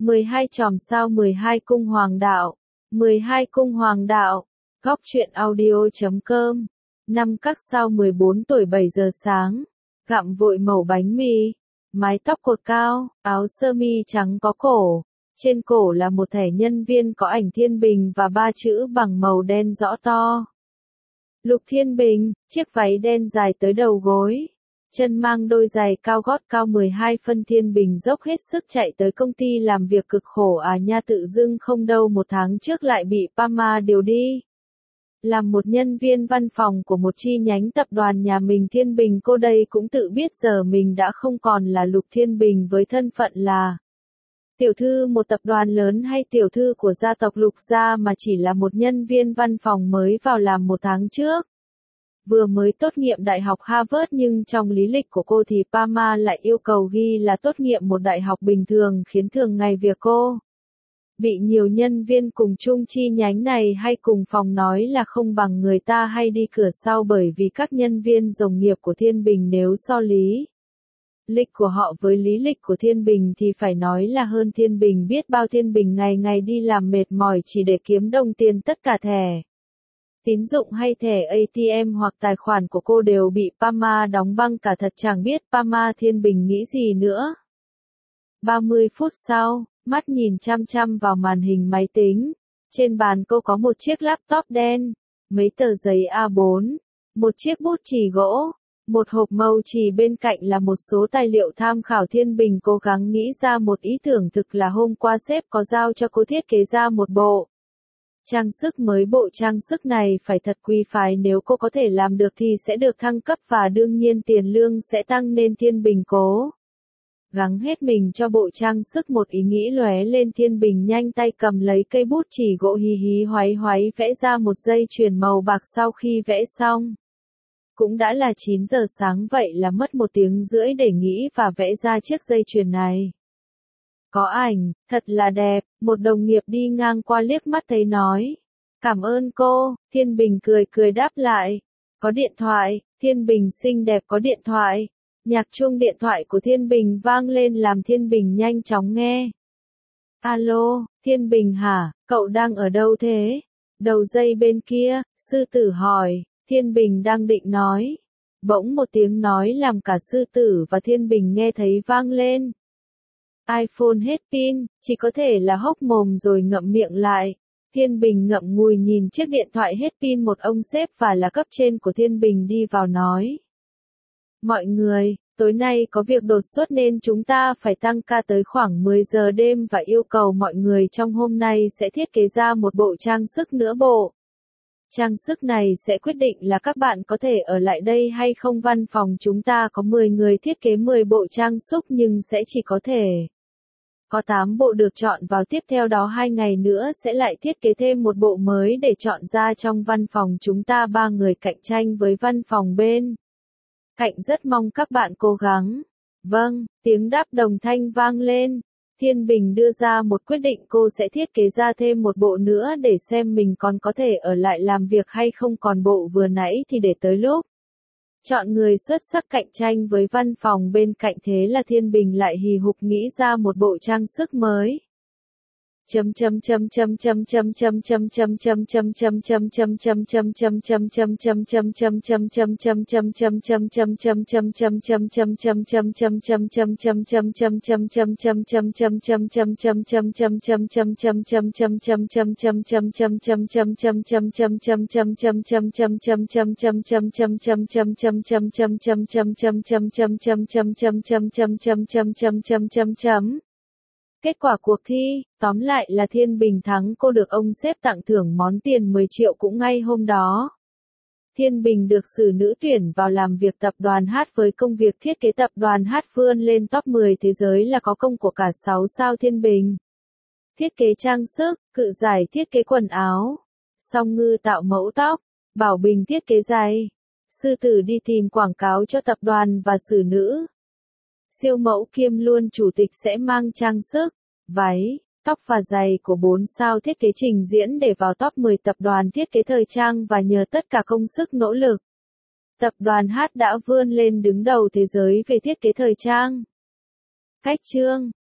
12 chòm sao 12 cung hoàng đạo. 12 cung hoàng đạo. Góc truyện audio.com. 5 các sao 14 tuổi 7 giờ sáng. Gặm vội mẩu bánh mì. Mái tóc cột cao, áo sơ mi trắng có cổ. Trên cổ là một thẻ nhân viên có ảnh Thiên Bình và 3 chữ bằng màu đen rõ to. Lục Thiên Bình, chiếc váy đen dài tới đầu gối. Chân mang đôi giày cao gót cao 12 phân. Thiên Bình dốc hết sức chạy tới công ty làm việc cực khổ à nha, tự dưng không đâu 1 tháng trước lại bị Pama điều đi. Làm một nhân viên văn phòng của một chi nhánh tập đoàn nhà mình. Thiên Bình cô đây cũng tự biết giờ mình đã không còn là Lục Thiên Bình với thân phận là tiểu thư một tập đoàn lớn hay tiểu thư của gia tộc Lục gia, mà chỉ là một nhân viên văn phòng mới vào làm 1 tháng trước. Vừa mới tốt nghiệp đại học Harvard, nhưng trong lý lịch của cô thì Pama lại yêu cầu ghi là tốt nghiệp một đại học bình thường, khiến thường ngày việc cô bị nhiều nhân viên cùng chung chi nhánh này hay cùng phòng nói là không bằng người ta hay đi cửa sau, bởi vì các nhân viên đồng nghiệp của Thiên Bình nếu so lý lịch của họ với lý lịch của Thiên Bình thì phải nói là hơn Thiên Bình biết bao. Thiên Bình ngày ngày đi làm mệt mỏi chỉ để kiếm đồng tiền, tất cả thẻ tín dụng hay thẻ ATM hoặc tài khoản của cô đều bị Pama đóng băng cả. Thật chẳng biết Pama Thiên Bình nghĩ gì nữa. 30 phút sau, mắt nhìn chăm chăm vào màn hình máy tính. Trên bàn cô có một chiếc laptop đen, mấy tờ giấy A4, một chiếc bút chì gỗ, một hộp màu chì, bên cạnh là một số tài liệu tham khảo. Thiên Bình cố gắng nghĩ ra một ý tưởng, thực là hôm qua sếp có giao cho cô thiết kế ra một bộ trang sức mới. Bộ trang sức này phải thật quý phái, nếu cô có thể làm được thì sẽ được thăng cấp và đương nhiên tiền lương sẽ tăng, nên Thiên Bình cố gắng hết mình cho bộ trang sức. Một ý nghĩ lóe lên, Thiên Bình nhanh tay cầm lấy cây bút chì gỗ hí hí hoáy hoáy vẽ ra một dây chuyền màu bạc. Sau khi vẽ xong, cũng đã là 9 giờ sáng, vậy là mất 1 tiếng rưỡi để nghĩ và vẽ ra chiếc dây chuyền này. Có ảnh, thật là đẹp. Một đồng nghiệp đi ngang qua liếc mắt thấy nói: "Cảm ơn cô." Thiên Bình cười cười đáp lại: "Có điện thoại." Thiên Bình xinh đẹp có điện thoại. Nhạc chuông điện thoại của Thiên Bình vang lên làm Thiên Bình nhanh chóng nghe. "Alo, Thiên Bình hả, cậu đang ở đâu thế?" Đầu dây bên kia, sư tử hỏi. Thiên Bình đang định nói, bỗng một tiếng nói làm cả sư tử và Thiên Bình nghe thấy vang lên. iPhone hết pin, chỉ có thể là hốc mồm rồi ngậm miệng lại. Thiên Bình ngậm ngùi nhìn chiếc điện thoại hết pin. Một ông sếp và là cấp trên của Thiên Bình đi vào nói: "Mọi người, tối nay có việc đột xuất nên chúng ta phải tăng ca tới khoảng 10 giờ đêm và yêu cầu mọi người trong hôm nay sẽ thiết kế ra một bộ trang sức nữa. Bộ trang sức này sẽ quyết định là các bạn có thể ở lại đây hay không. Văn phòng chúng ta có 10 người thiết kế 10 bộ trang sức nhưng sẽ chỉ có thể có 8 bộ được chọn vào. Tiếp theo đó 2 ngày nữa sẽ lại thiết kế thêm một bộ mới để chọn ra. Trong văn phòng chúng ta 3 người cạnh tranh với văn phòng bên cạnh, rất mong các bạn cố gắng." "Vâng," tiếng đáp đồng thanh vang lên. Thiên Bình đưa ra một quyết định, cô sẽ thiết kế ra thêm một bộ nữa để xem mình còn có thể ở lại làm việc hay không, còn bộ vừa nãy thì để tới lúc chọn người xuất sắc cạnh tranh với văn phòng bên cạnh. Thế là Thiên Bình lại hì hục nghĩ ra một bộ trang sức mới. Kết quả cuộc thi, tóm lại là Thiên Bình thắng. Cô được ông sếp tặng thưởng món tiền 10 triệu cũng ngay hôm đó. Thiên Bình được xử nữ tuyển vào làm việc tập đoàn H với công việc thiết kế. Tập đoàn H vươn lên top 10 thế giới là có công của cả 6 sao. Thiên Bình thiết kế trang sức, Cự Giải thiết kế quần áo, Song Ngư tạo mẫu tóc, Bảo Bình thiết kế giày, Sư Tử đi tìm quảng cáo cho tập đoàn và xử nữ siêu mẫu kiêm luôn chủ tịch sẽ mang trang sức, váy, tóc và giày của 4 sao thiết kế trình diễn để vào top 10 tập đoàn thiết kế thời trang, và nhờ tất cả công sức nỗ lực, tập đoàn H đã vươn lên đứng đầu thế giới về thiết kế thời trang. Cách chương